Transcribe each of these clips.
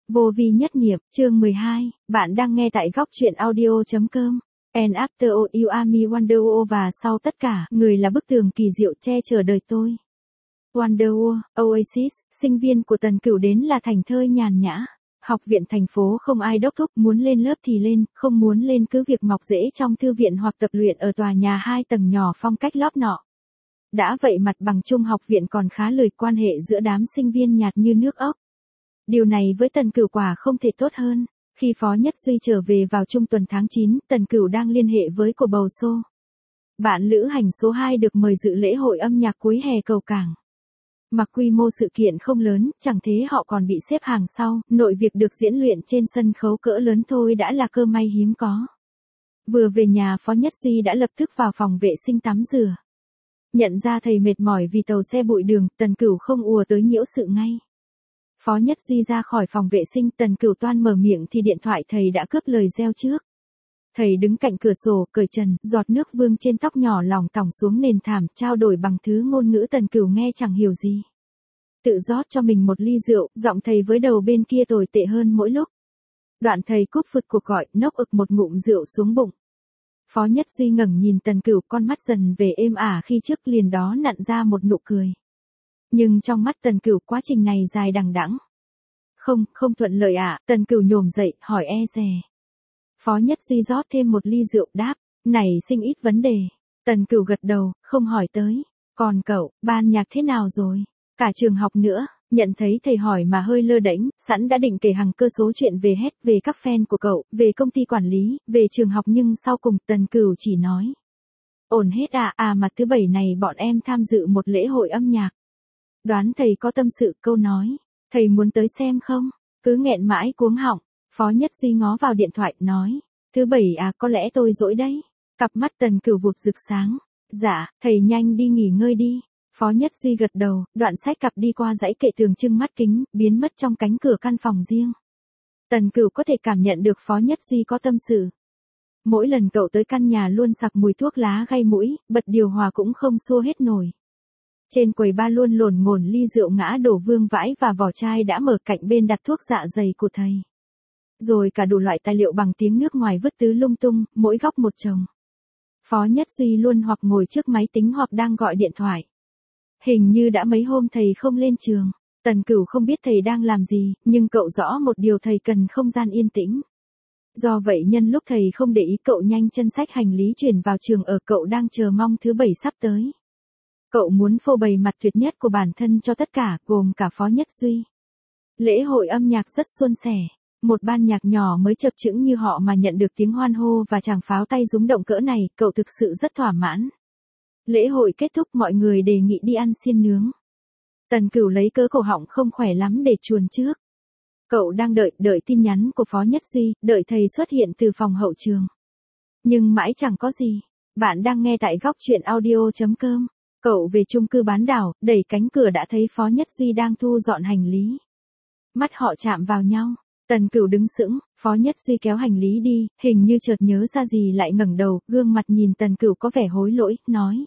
Vô vi nhất niệm, chương 12, bạn đang nghe tại góc truyện audio.com. And after all you are me Wonderwall và sau tất cả, người là bức tường kỳ diệu che chở đời tôi. Wonderwall, Oasis, sinh viên của Tần Cửu đến là thành thơi nhàn nhã. Học viện thành phố không ai đốc thúc, muốn lên lớp thì lên, không muốn lên cứ việc mọc rễ trong thư viện hoặc tập luyện ở tòa nhà 2 tầng nhỏ phong cách lóp nọ. Đã vậy mặt bằng chung học viện còn khá lười, quan hệ giữa đám sinh viên nhạt như nước ốc. Điều này với Tần Cửu quả không thể tốt hơn. Khi Phó Nhất Duy trở về vào trung tuần tháng 9, Tần Cửu đang liên hệ với của bầu xô. Bạn lữ hành số 2 được mời dự lễ hội âm nhạc cuối hè cầu cảng. Mặc quy mô sự kiện không lớn, chẳng thế họ còn bị xếp hàng sau, nội việc được diễn luyện trên sân khấu cỡ lớn thôi đã là cơ may hiếm có. Vừa về nhà Phó Nhất Duy đã lập tức vào phòng vệ sinh tắm rửa. Nhận ra thầy mệt mỏi vì tàu xe bụi đường, Tần Cửu không ùa tới nhiễu sự ngay. Phó Nhất Duy ra khỏi phòng vệ sinh, Tần Cửu toan mở miệng thì điện thoại thầy đã cướp lời reo trước. Thầy đứng cạnh cửa sổ, cởi trần, giọt nước vương trên tóc nhỏ lỏng tỏng xuống nền thảm, trao đổi bằng thứ ngôn ngữ Tần Cửu nghe chẳng hiểu gì. Tự rót cho mình một ly rượu, giọng thầy với đầu bên kia tồi tệ hơn mỗi lúc. Đoạn thầy cúp phụt cuộc gọi, nốc ực một ngụm rượu xuống bụng. Phó Nhất Duy ngẩng nhìn Tần Cửu, con mắt dần về êm ả khi trước liền đó nặn ra một nụ cười. Nhưng trong mắt Tần Cửu quá trình này dài đằng đẵng. Không thuận lợi ạ, Tần Cửu nhổm dậy, hỏi e dè. Phó Nhất Duy rót thêm một ly rượu đáp, này sinh ít vấn đề. Tần Cửu gật đầu, không hỏi tới. Còn cậu, ban nhạc thế nào rồi? Cả trường học nữa, nhận thấy thầy hỏi mà hơi lơ đễnh, sẵn đã định kể hàng cơ số chuyện về hết, về các fan của cậu, về công ty quản lý, về trường học nhưng sau cùng Tần Cửu chỉ nói. Ổn hết mà thứ bảy này bọn em tham dự một lễ hội âm nhạc. Đoán thầy có tâm sự, câu nói, thầy muốn tới xem không? Cứ nghẹn mãi cuống họng. Phó Nhất Duy ngó vào điện thoại, nói, thứ bảy có lẽ tôi rỗi đấy. Cặp mắt Tần Cửu vụt rực sáng. Dạ, thầy nhanh đi nghỉ ngơi đi. Phó Nhất Duy gật đầu, đoạn xách cặp đi qua dãy kệ tường trưng mắt kính, biến mất trong cánh cửa căn phòng riêng. Tần Cửu có thể cảm nhận được Phó Nhất Duy có tâm sự. Mỗi lần cậu tới căn nhà luôn sặc mùi thuốc lá gây mũi, bật điều hòa cũng không xua hết nổi. Trên quầy ba luôn lổn ngổn ly rượu ngã đổ vương vãi và vỏ chai đã mở cạnh bên đặt thuốc dạ dày của thầy. Rồi cả đủ loại tài liệu bằng tiếng nước ngoài vứt tứ lung tung, mỗi góc một chồng. Phó Nhất Duy luôn hoặc ngồi trước máy tính hoặc đang gọi điện thoại. Hình như đã mấy hôm thầy không lên trường. Tần Cửu không biết thầy đang làm gì, nhưng cậu rõ một điều, thầy cần không gian yên tĩnh. Do vậy nhân lúc thầy không để ý, cậu nhanh chân xách hành lý chuyển vào trường ở, cậu đang chờ mong thứ bảy sắp tới. Cậu muốn phô bày mặt tuyệt nhất của bản thân cho tất cả, gồm cả Phó Nhất Duy. Lễ hội âm nhạc rất suôn sẻ. Một ban nhạc nhỏ mới chập chững như họ mà nhận được tiếng hoan hô và tràng pháo tay rúng động cỡ này, cậu thực sự rất thỏa mãn. Lễ hội kết thúc, mọi người đề nghị đi ăn xiên nướng. Tần Cửu lấy cớ cổ họng không khỏe lắm để chuồn trước. Cậu đang đợi tin nhắn của Phó Nhất Duy, đợi thầy xuất hiện từ phòng hậu trường. Nhưng mãi chẳng có gì. Bạn đang nghe tại góc truyện audio.com. Cậu về chung cư bán đảo, đẩy cánh cửa đã thấy Phó Nhất Duy đang thu dọn hành lý. Mắt họ chạm vào nhau. Tần Cửu đứng sững, Phó Nhất Duy kéo hành lý đi, hình như chợt nhớ ra gì lại ngẩng đầu, gương mặt nhìn Tần Cửu có vẻ hối lỗi, nói.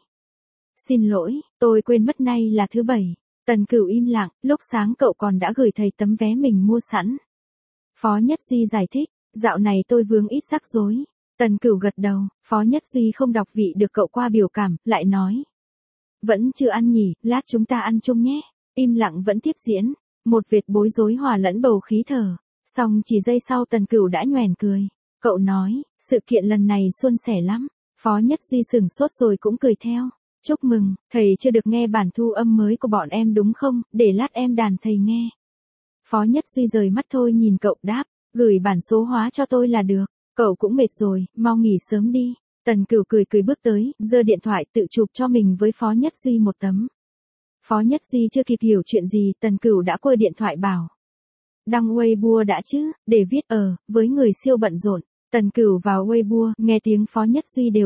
Xin lỗi, tôi quên mất nay là thứ bảy. Tần Cửu im lặng, lúc sáng cậu còn đã gửi thầy tấm vé mình mua sẵn. Phó Nhất Duy giải thích, dạo này tôi vướng ít rắc rối. Tần Cửu gật đầu, Phó Nhất Duy không đọc vị được cậu qua biểu cảm, lại nói. Vẫn chưa ăn nhỉ, lát chúng ta ăn chung nhé. Im lặng vẫn tiếp diễn, một vệt bối rối hòa lẫn bầu khí thở. Xong chỉ giây sau Tần Cửu đã nhoẻn cười. Cậu nói, sự kiện lần này suôn sẻ lắm. Phó Nhất Duy sửng sốt rồi cũng cười theo. Chúc mừng, thầy chưa được nghe bản thu âm mới của bọn em đúng không, để lát em đàn thầy nghe. Phó Nhất Duy rời mắt thôi nhìn cậu, đáp, gửi bản số hóa cho tôi là được. Cậu cũng mệt rồi, mau nghỉ sớm đi. Tần Cửu cười bước tới, giơ điện thoại tự chụp cho mình với Phó Nhất Duy một tấm. Phó Nhất Duy chưa kịp hiểu chuyện gì, Tần Cửu đã quơ điện thoại bảo. Đăng Weibo đã chứ, để viết với người siêu bận rộn. Tần Cửu vào Weibo, nghe tiếng Phó Nhất Duy đều.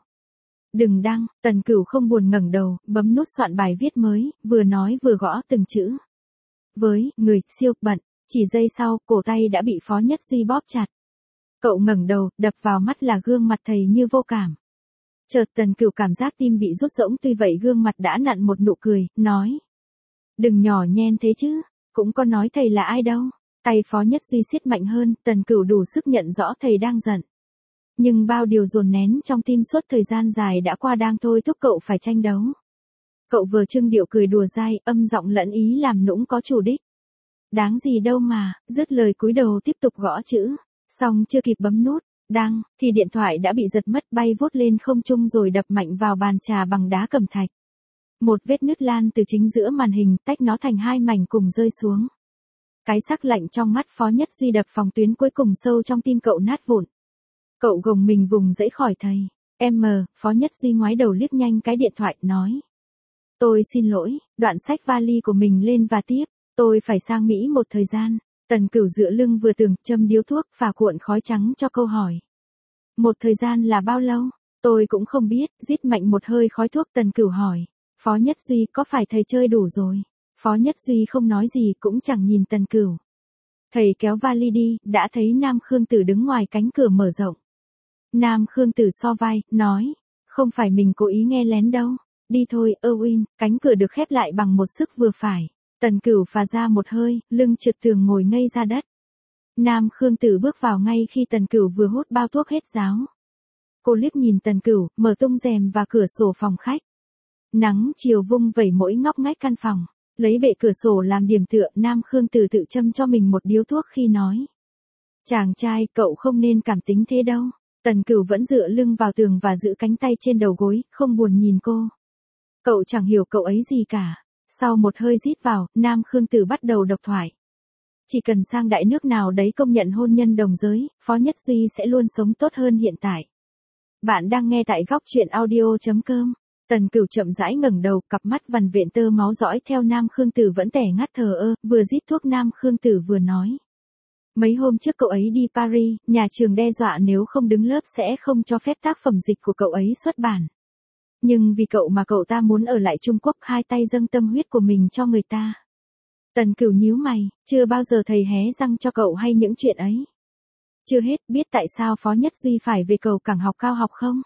Đừng đăng, Tần Cửu không buồn ngẩng đầu, bấm nút soạn bài viết mới, vừa nói vừa gõ từng chữ. Với người siêu bận, chỉ giây sau, cổ tay đã bị Phó Nhất Duy bóp chặt. Cậu ngẩng đầu, đập vào mắt là gương mặt thầy như vô cảm. Chợt Tần Cửu cảm giác tim bị rút rỗng, tuy vậy gương mặt đã nặn một nụ cười, nói. Đừng nhỏ nhen thế chứ, cũng có nói thầy là ai đâu. Tay Phó Nhất Duy siết mạnh hơn, Tần Cửu đủ sức nhận rõ thầy đang giận. Nhưng bao điều dồn nén trong tim suốt thời gian dài đã qua đang thôi thúc cậu phải tranh đấu. Cậu vừa trưng điệu cười đùa dai, âm giọng lẫn ý làm nũng có chủ đích. Đáng gì đâu mà, dứt lời cúi đầu tiếp tục gõ chữ. Xong chưa kịp bấm nút, đăng, thì điện thoại đã bị giật mất bay vút lên không trung rồi đập mạnh vào bàn trà bằng đá cẩm thạch. Một vết nứt lan từ chính giữa màn hình tách nó thành hai mảnh cùng rơi xuống. Cái sắc lạnh trong mắt Phó Nhất Duy đập phòng tuyến cuối cùng sâu trong tim cậu nát vụn. Cậu gồng mình vùng dãy khỏi thầy. Phó Nhất Duy ngoái đầu liếc nhanh cái điện thoại, nói. Tôi xin lỗi, đoạn xách vali của mình lên và tiếp. Tôi phải sang Mỹ một thời gian. Tần Cửu dựa lưng vừa tường, châm điếu thuốc, phả cuộn khói trắng cho câu hỏi. Một thời gian là bao lâu? Tôi cũng không biết, rít mạnh một hơi khói thuốc. Tần Cửu hỏi. Phó Nhất Duy, có phải thầy chơi đủ rồi? Phó Nhất Duy không nói gì, cũng chẳng nhìn Tần Cửu. Thầy kéo vali đi, đã thấy Nam Khương Tử đứng ngoài cánh cửa mở rộng. Nam Khương Tử so vai, nói. Không phải mình cố ý nghe lén đâu. Đi thôi, Erwin. Cánh cửa được khép lại bằng một sức vừa phải. Tần Cửu phà ra một hơi, lưng trượt tường ngồi ngây ra đất. Nam Khương Tử bước vào ngay khi Tần Cửu vừa hút bao thuốc hết ráo. Cô liếc nhìn Tần Cửu, mở tung rèm và cửa sổ phòng khách. Nắng chiều vung vẩy mỗi ngóc ngách căn phòng. Lấy bệ cửa sổ làm điểm tựa, Nam Khương Tử tự châm cho mình một điếu thuốc khi nói. Chàng trai, cậu không nên cảm tính thế đâu. Tần Cửu vẫn dựa lưng vào tường và giữ cánh tay trên đầu gối, không buồn nhìn cô. Cậu chẳng hiểu cậu ấy gì cả. Sau một hơi rít vào, Nam Khương Tử bắt đầu độc thoại. Chỉ cần sang đại nước nào đấy công nhận hôn nhân đồng giới, Phó Nhất Duy sẽ luôn sống tốt hơn hiện tại. Bạn đang nghe tại góc truyện audio.com. Tần Cửu chậm rãi ngẩng đầu, cặp mắt vằn vện tơ máu dõi theo Nam Khương Tử vẫn tẻ ngắt thờ ơ, vừa rít thuốc Nam Khương Tử vừa nói. Mấy hôm trước cậu ấy đi Paris, nhà trường đe dọa nếu không đứng lớp sẽ không cho phép tác phẩm dịch của cậu ấy xuất bản. Nhưng vì cậu mà cậu ta muốn ở lại Trung Quốc, hai tay dâng tâm huyết của mình cho người ta. Tần Cửu nhíu mày, chưa bao giờ thầy hé răng cho cậu hay những chuyện ấy. Chưa hết, biết tại sao Phó Nhất Duy phải về cầu cảng học cao học không?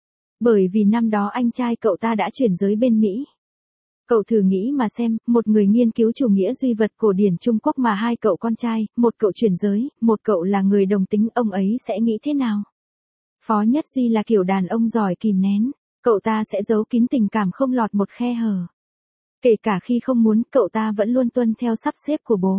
Bởi vì năm đó anh trai cậu ta đã chuyển giới bên Mỹ. Cậu thử nghĩ mà xem, một người nghiên cứu chủ nghĩa duy vật cổ điển Trung Quốc mà hai cậu con trai, một cậu chuyển giới, một cậu là người đồng tính, ông ấy sẽ nghĩ thế nào? Phó Nhất Duy là kiểu đàn ông giỏi kìm nén, cậu ta sẽ giấu kín tình cảm không lọt một khe hở. Kể cả khi không muốn, cậu ta vẫn luôn tuân theo sắp xếp của bố.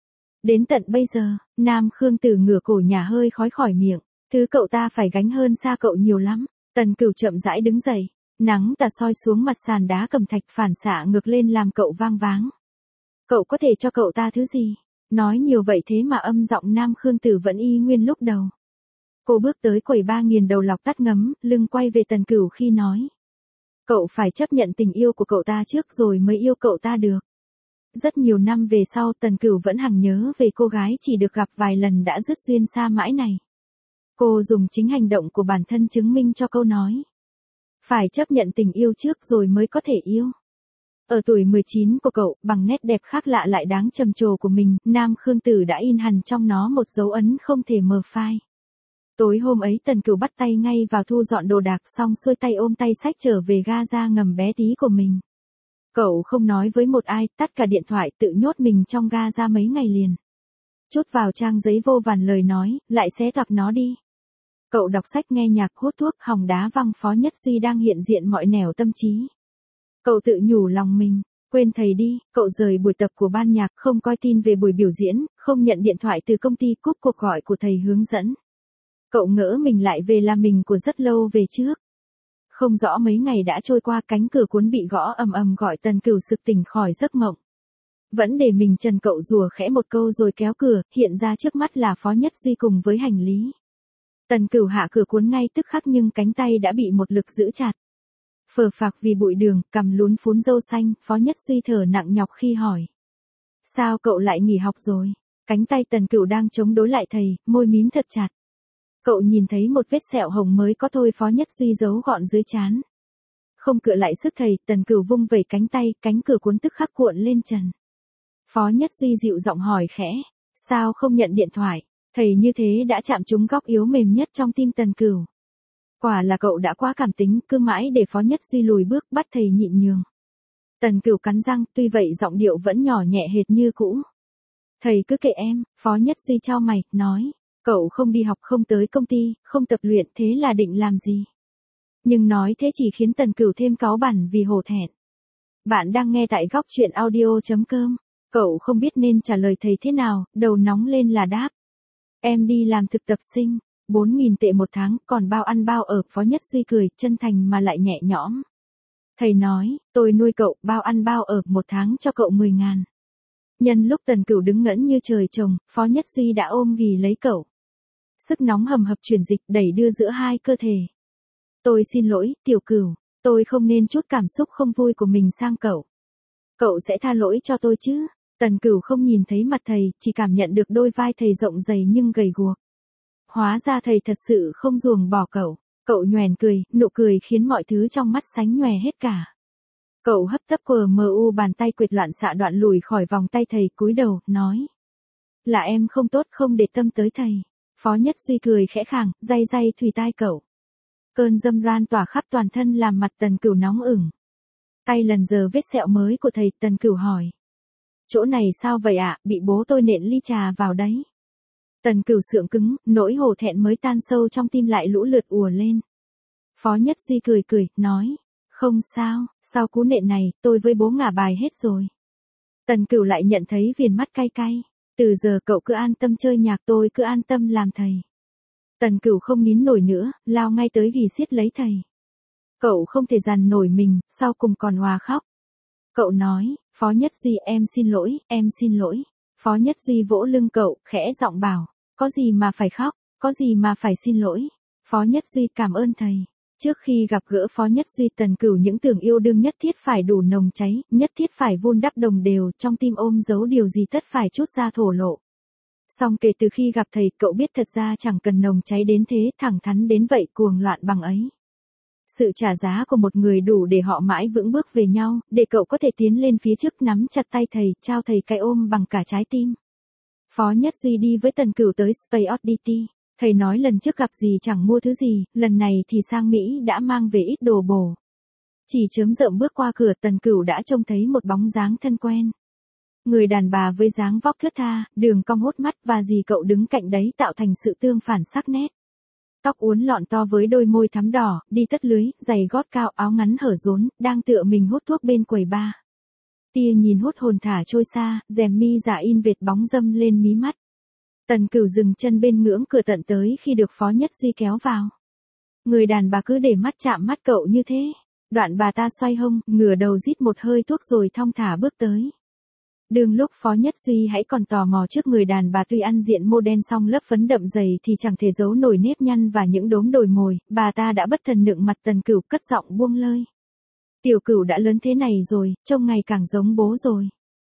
Đến tận bây giờ, Nam Khương Tử ngửa cổ nhả hơi khói khỏi miệng, thứ cậu ta phải gánh hơn xa cậu nhiều lắm. Tần Cửu chậm rãi đứng dậy, nắng tà soi xuống mặt sàn đá cẩm thạch phản xạ ngược lên làm cậu vang váng. Cậu có thể cho cậu ta thứ gì? Nói nhiều vậy thế mà âm giọng Nam Khương Tử vẫn y nguyên lúc đầu. Cô bước tới quầy 3.000 đầu lọc tắt ngấm, lưng quay về Tần Cửu khi nói. Cậu phải chấp nhận tình yêu của cậu ta trước rồi mới yêu cậu ta được. Rất nhiều năm về sau Tần Cửu vẫn hằng nhớ về cô gái chỉ được gặp vài lần đã dứt duyên xa mãi này. Cô dùng chính hành động của bản thân chứng minh cho câu nói. Phải chấp nhận tình yêu trước rồi mới có thể yêu. Ở tuổi 19 của cậu, bằng nét đẹp khác lạ lại đáng trầm trồ của mình, Nam Khương Tử đã in hằn trong nó một dấu ấn không thể mờ phai. Tối hôm ấy Tần Cửu bắt tay ngay vào thu dọn đồ đạc xong xuôi tay ôm tay xách trở về ga ra ngầm bé tí của mình. Cậu không nói với một ai, tắt cả điện thoại tự nhốt mình trong ga ra mấy ngày liền. Chốt vào trang giấy vô vàn lời nói, lại xé toạc nó đi. Cậu đọc sách nghe nhạc hút thuốc hòng đá văng Phó Nhất Duy đang hiện diện mọi nẻo tâm trí. Cậu tự nhủ lòng mình, quên thầy đi, cậu rời buổi tập của ban nhạc không coi tin về buổi biểu diễn, không nhận điện thoại từ công ty cúp cuộc gọi của thầy hướng dẫn. Cậu ngỡ mình lại về là mình của rất lâu về trước. Không rõ mấy ngày đã trôi qua cánh cửa cuốn bị gõ ầm ầm gọi Tần Cửu sực tỉnh khỏi giấc mộng. Vẫn để mình trần cậu rùa khẽ một câu rồi kéo cửa, hiện ra trước mắt là Phó Nhất Duy cùng với hành lý. Tần Cửu hạ cửa cuốn ngay tức khắc nhưng cánh tay đã bị một lực giữ chặt. Phờ phạc vì bụi đường, cằm lún phún râu xanh, Phó Nhất Duy thở nặng nhọc khi hỏi. Sao cậu lại nghỉ học rồi? Cánh tay Tần Cửu đang chống đối lại thầy, môi mím thật chặt. Cậu nhìn thấy một vết sẹo hồng mới có thôi, Phó Nhất Duy giấu gọn dưới trán. Không cựa lại sức thầy, Tần Cửu vung vẩy cánh tay, cánh cửa cuốn tức khắc cuộn lên trần. Phó Nhất Duy dịu giọng hỏi khẽ, sao không nhận điện thoại? Thầy như thế đã chạm trúng góc yếu mềm nhất trong tim Tần Cửu. Quả là cậu đã quá cảm tính, cứ mãi để Phó Nhất Duy lùi bước bắt thầy nhịn nhường. Tần Cửu cắn răng, tuy vậy giọng điệu vẫn nhỏ nhẹ hệt như cũ. Thầy cứ kệ em, Phó Nhất Duy chau mày, nói. Cậu không đi học, không tới công ty, không tập luyện, thế là định làm gì? Nhưng nói thế chỉ khiến Tần Cửu thêm cáu bẳn vì hổ thẹn. Bạn đang nghe tại góc truyện audio.com. Cậu không biết nên trả lời thầy thế nào, đầu nóng lên là đáp. Em đi làm thực tập sinh, 4.000 tệ một tháng, còn bao ăn bao ở. Phó Nhất Duy cười, chân thành mà lại nhẹ nhõm. Thầy nói, tôi nuôi cậu, bao ăn bao ở, một tháng cho cậu 10.000. Nhân lúc Tần Cửu đứng ngẩn như trời trồng, Phó Nhất Duy đã ôm ghì lấy cậu. Sức nóng hầm hập chuyển dịch đẩy đưa giữa hai cơ thể. Tôi xin lỗi, Tiểu Cửu, tôi không nên chút cảm xúc không vui của mình sang cậu. Cậu sẽ tha lỗi cho tôi chứ? Tần Cửu không nhìn thấy mặt thầy, chỉ cảm nhận được đôi vai thầy rộng dày nhưng gầy guộc. Hóa ra thầy thật sự không ruồng bỏ cậu. Cậu nhoẻn cười, nụ cười khiến mọi thứ trong mắt sánh nhòe hết cả. Cậu hấp tấp QMU bàn tay quệt loạn xạ đoạn lùi khỏi vòng tay thầy, cúi đầu, nói. Là em không tốt, không để tâm tới thầy. Phó Nhất Duy cười khẽ khàng, day day thùy tai cậu. Cơn dâm ran tỏa khắp toàn thân làm mặt Tần Cửu nóng ửng. Tay lần giờ vết sẹo mới của thầy, Tần Cửu hỏi. Chỗ này sao vậy ạ, bị bố tôi nện ly trà vào đấy. Tần Cửu sượng cứng, nỗi hổ thẹn mới tan sâu trong tim lại lũ lượt ùa lên. Phó Nhất Duy cười cười, nói. Không sao, sau cú nện này, tôi với bố ngả bài hết rồi. Tần Cửu lại nhận thấy viền mắt cay cay. Từ giờ cậu cứ an tâm chơi nhạc, tôi cứ an tâm làm thầy. Tần Cửu không nín nổi nữa, lao ngay tới ghì siết lấy thầy. Cậu không thể dằn nổi mình, sau cùng còn òa khóc. Cậu nói, Phó Nhất Duy em xin lỗi, em xin lỗi. Phó Nhất Duy vỗ lưng cậu, khẽ giọng bảo, có gì mà phải khóc, có gì mà phải xin lỗi. Phó Nhất Duy cảm ơn thầy. Trước khi gặp gỡ Phó Nhất Duy, Tần Cửu những tưởng yêu đương nhất thiết phải đủ nồng cháy, nhất thiết phải vun đắp đồng đều, trong tim ôm giấu điều gì tất phải trút ra thổ lộ. Song kể từ khi gặp thầy, cậu biết thật ra chẳng cần nồng cháy đến thế, thẳng thắn đến vậy, cuồng loạn bằng ấy. Sự trả giá của một người đủ để họ mãi vững bước về nhau, để cậu có thể tiến lên phía trước, nắm chặt tay thầy, trao thầy cái ôm bằng cả trái tim. Phó Nhất Duy đi với Tần Cửu tới Space Oddity. Thầy nói lần trước gặp gì chẳng mua thứ gì, lần này thì sang Mỹ đã mang về ít đồ bổ. Chỉ chớm rợm bước qua cửa, Tần Cửu đã trông thấy một bóng dáng thân quen. Người đàn bà với dáng vóc thướt tha, đường cong hốt mắt và dì cậu đứng cạnh đấy tạo thành sự tương phản sắc nét. Tóc uốn lọn to với đôi môi thắm đỏ, đi tất lưới, giày gót cao, áo ngắn hở rốn, đang tựa mình hút thuốc bên quầy bar. Tia nhìn hút hồn thả trôi xa, rèm mi giả in vệt bóng dâm lên mí mắt. Tần Cửu dừng chân bên ngưỡng cửa tận tới khi được Phó Nhất Duy kéo vào. Người đàn bà cứ để mắt chạm mắt cậu như thế. Đoạn bà ta xoay hông, ngửa đầu rít một hơi thuốc rồi thong thả bước tới. Đương lúc Phó Nhất Duy hãy còn tò mò trước người đàn bà, tuy ăn diện mô đen song lớp phấn đậm dày thì chẳng thể giấu nổi nếp nhăn và những đốm đồi mồi, bà ta đã bất thần nựng mặt Tần Cửu, cất giọng buông lơi. Tiểu Cửu đã lớn thế này rồi, trông ngày càng giống bố rồi.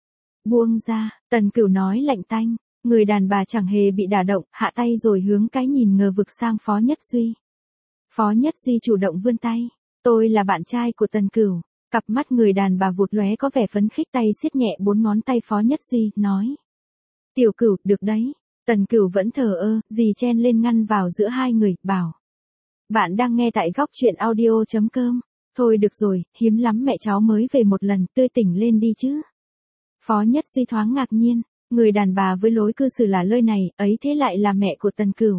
Buông ra, Tần Cửu nói lạnh tanh. Người đàn bà chẳng hề bị đả động, hạ tay rồi hướng cái nhìn ngờ vực sang Phó Nhất Duy. Phó Nhất Duy chủ động vươn tay. Tôi là bạn trai của Tần Cửu. Cặp mắt người đàn bà vụt lóe có vẻ phấn khích, tay siết nhẹ 4 ngón tay Phó Nhất Duy, nói. Tiểu Cửu, được đấy. Tần Cửu vẫn thờ ơ, dì chen lên ngăn vào giữa hai người, bảo. Bạn đang nghe tại góc truyện audio.com. Thôi được rồi, hiếm lắm mẹ cháu mới về một lần, tươi tỉnh lên đi chứ. Phó Nhất Duy thoáng ngạc nhiên. Người đàn bà với lối cư xử lả lơi này, ấy thế lại là mẹ của Tần Cửu.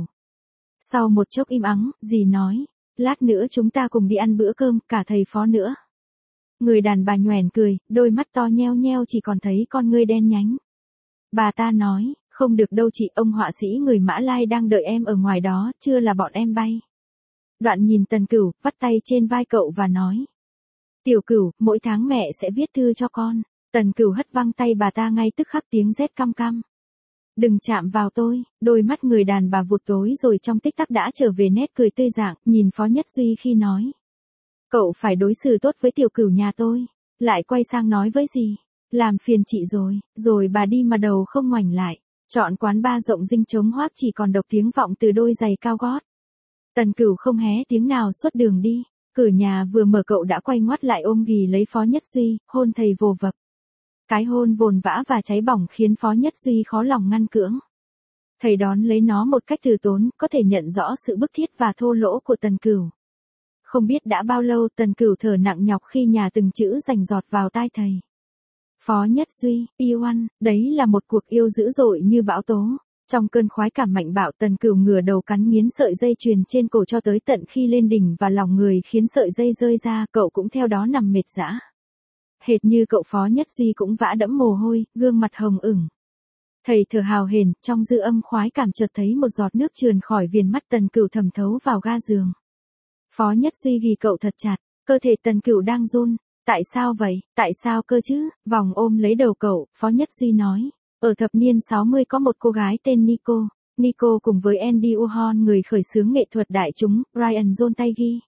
Sau một chốc im ắng, dì nói, lát nữa chúng ta cùng đi ăn bữa cơm, cả thầy Phó nữa. Người đàn bà nhoẻn cười, đôi mắt to nheo nheo chỉ còn thấy con ngươi đen nhánh. Bà ta nói, không được đâu chị, ông họa sĩ người Mã Lai đang đợi em ở ngoài đó, chưa là bọn em bay. Đoạn nhìn Tần Cửu, vắt tay trên vai cậu và nói. Tiểu Cửu, mỗi tháng mẹ sẽ viết thư cho con. Tần Cửu hất văng tay bà ta ngay tức khắc, tiếng rét căm căm. Đừng chạm vào tôi. Đôi mắt người đàn bà vụt tối rồi trong tích tắc đã trở về nét cười tươi rạng, nhìn Phó Nhất Duy khi nói. Cậu phải đối xử tốt với Tiểu Cửu nhà tôi. Lại quay sang nói với dì. Làm phiền chị rồi. Rồi bà đi mà đầu không ngoảnh lại. Chọn quán bar rộng rinh trống hoác, chỉ còn độc tiếng vọng từ đôi giày cao gót. Tần Cửu không hé tiếng nào suốt đường đi. Cửa nhà vừa mở cậu đã quay ngoắt lại ôm ghì lấy Phó Nhất Duy, hôn thầy vồ vập. Cái hôn vồn vã và cháy bỏng khiến Phó Nhất Duy khó lòng ngăn cưỡng. Thầy đón lấy nó một cách từ tốn, có thể nhận rõ sự bức thiết và thô lỗ của Tần Cửu. Không biết đã bao lâu Tần Cửu thở nặng nhọc khi nhà từng chữ rành giọt vào tai thầy. Phó Nhất Duy, yêu ăn, đấy là một cuộc yêu dữ dội như bão tố. Trong cơn khoái cảm mạnh bạo, Tần Cửu ngửa đầu cắn nghiến sợi dây chuyền trên cổ cho tới tận khi lên đỉnh và lòng người khiến sợi dây rơi ra, cậu cũng theo đó nằm mệt rã. Hệt như cậu Phó Nhất Duy cũng vã đẫm mồ hôi, gương mặt hồng ửng. Thầy thở hào hển, trong dư âm khoái cảm chợt thấy một giọt nước trườn khỏi viền mắt Tần Cửu thẩm thấu vào ga giường. Phó Nhất Duy ghì cậu thật chặt, cơ thể Tần Cửu đang run. Tại sao vậy, tại sao cơ chứ? Vòng ôm lấy đầu cậu, Phó Nhất Duy nói. Ở thập niên 60 có một cô gái tên Nico. Nico cùng với Andy Warhol, người khởi xướng nghệ thuật đại chúng, Brian John Tiggy,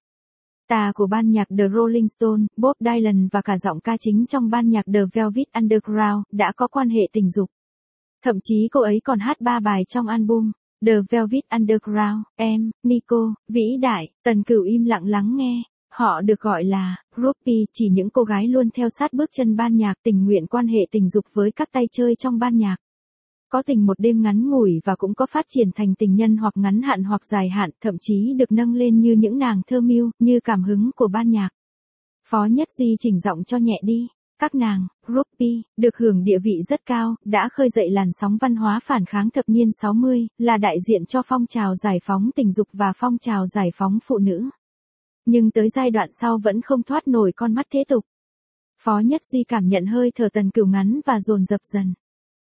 ta của ban nhạc The Rolling Stones, Bob Dylan và cả giọng ca chính trong ban nhạc The Velvet Underground, đã có quan hệ tình dục. Thậm chí cô ấy còn hát 3 bài trong album The Velvet Underground. Em, Nico, vĩ đại. Tần Cửu im lặng lắng nghe. Họ được gọi là groupie, chỉ những cô gái luôn theo sát bước chân ban nhạc, tình nguyện quan hệ tình dục với các tay chơi trong ban nhạc. Có tình một đêm ngắn ngủi và cũng có phát triển thành tình nhân hoặc ngắn hạn hoặc dài hạn, thậm chí được nâng lên như những nàng thơ mưu, như cảm hứng của ban nhạc. Phó Nhất Duy chỉnh giọng cho nhẹ đi. Các nàng, groupie, được hưởng địa vị rất cao, đã khơi dậy làn sóng văn hóa phản kháng thập niên 60, là đại diện cho phong trào giải phóng tình dục và phong trào giải phóng phụ nữ. Nhưng tới giai đoạn sau vẫn không thoát nổi con mắt thế tục. Phó Nhất Duy cảm nhận hơi thở Tần Cửu ngắn và dồn dập dần.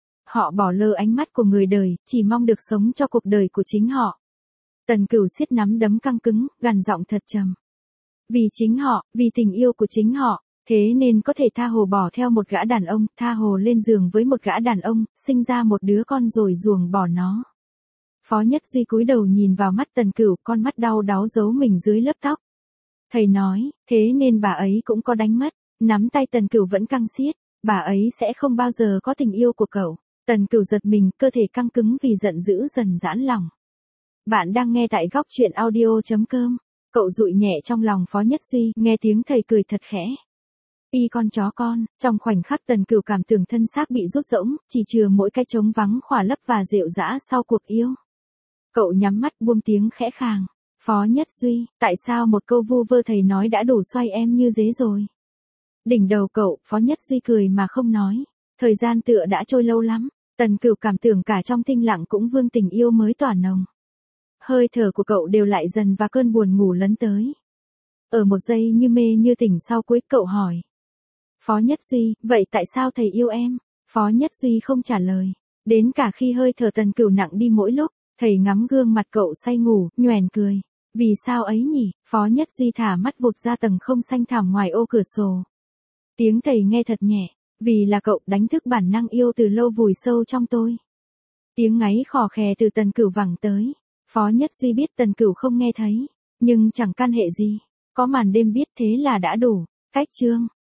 Họ bỏ lơ ánh mắt của người đời, chỉ mong được sống cho cuộc đời của chính họ. Tần Cửu siết nắm đấm căng cứng, gằn giọng thật trầm. Vì chính họ, vì tình yêu của chính họ, thế nên có thể tha hồ bỏ theo một gã đàn ông, tha hồ lên giường với một gã đàn ông, sinh ra một đứa con rồi ruồng bỏ nó. Phó Nhất Duy cúi đầu nhìn vào mắt Tần Cửu, con mắt đau đáu giấu mình dưới lớp tóc. Thầy nói, thế nên bà ấy cũng có đánh mất. Nắm tay Tần Cửu vẫn căng siết, bà ấy sẽ không bao giờ có tình yêu của cậu. Tần Cửu giật mình, cơ thể căng cứng vì giận dữ dần giãn lòng. Bạn đang nghe tại góc truyện audio.com. Cậu dụi nhẹ trong lòng Phó Nhất Duy, nghe tiếng thầy cười thật khẽ. Y con chó con, trong khoảnh khắc Tần Cửu cảm tưởng thân xác bị rút rỗng, chỉ chừa mỗi cái trống vắng khỏa lấp và rệu rã sau cuộc yêu. Cậu nhắm mắt buông tiếng khẽ khàng. Phó Nhất Duy, tại sao một câu vu vơ thầy nói đã đủ xoay em như dế rồi? Đỉnh đầu cậu, Phó Nhất Duy cười mà không nói. Thời gian tựa đã trôi lâu lắm. Tần Cửu cảm tưởng cả trong thinh lặng cũng vương tình yêu mới tỏa nồng. Hơi thở của cậu đều lại dần và cơn buồn ngủ lấn tới. Ở một giây như mê như tỉnh sau cuối, cậu hỏi. Phó Nhất Duy, vậy tại sao thầy yêu em? Phó Nhất Duy không trả lời. Đến cả khi hơi thở Tần Cửu nặng đi mỗi lúc, thầy ngắm gương mặt cậu say ngủ, nhoẻn cười. Vì sao ấy nhỉ? Phó Nhất Duy thả mắt vụt ra tầng không xanh thẳm ngoài ô cửa sổ. Tiếng thầy nghe thật nhẹ. Vì là cậu đánh thức bản năng yêu từ lâu vùi sâu trong tôi. Tiếng ngáy khò khè từ Tần Cửu vẳng tới. Phó Nhất Duy biết Tần Cửu không nghe thấy. Nhưng chẳng can hệ gì. Có màn đêm biết thế là đã đủ. Cách chương.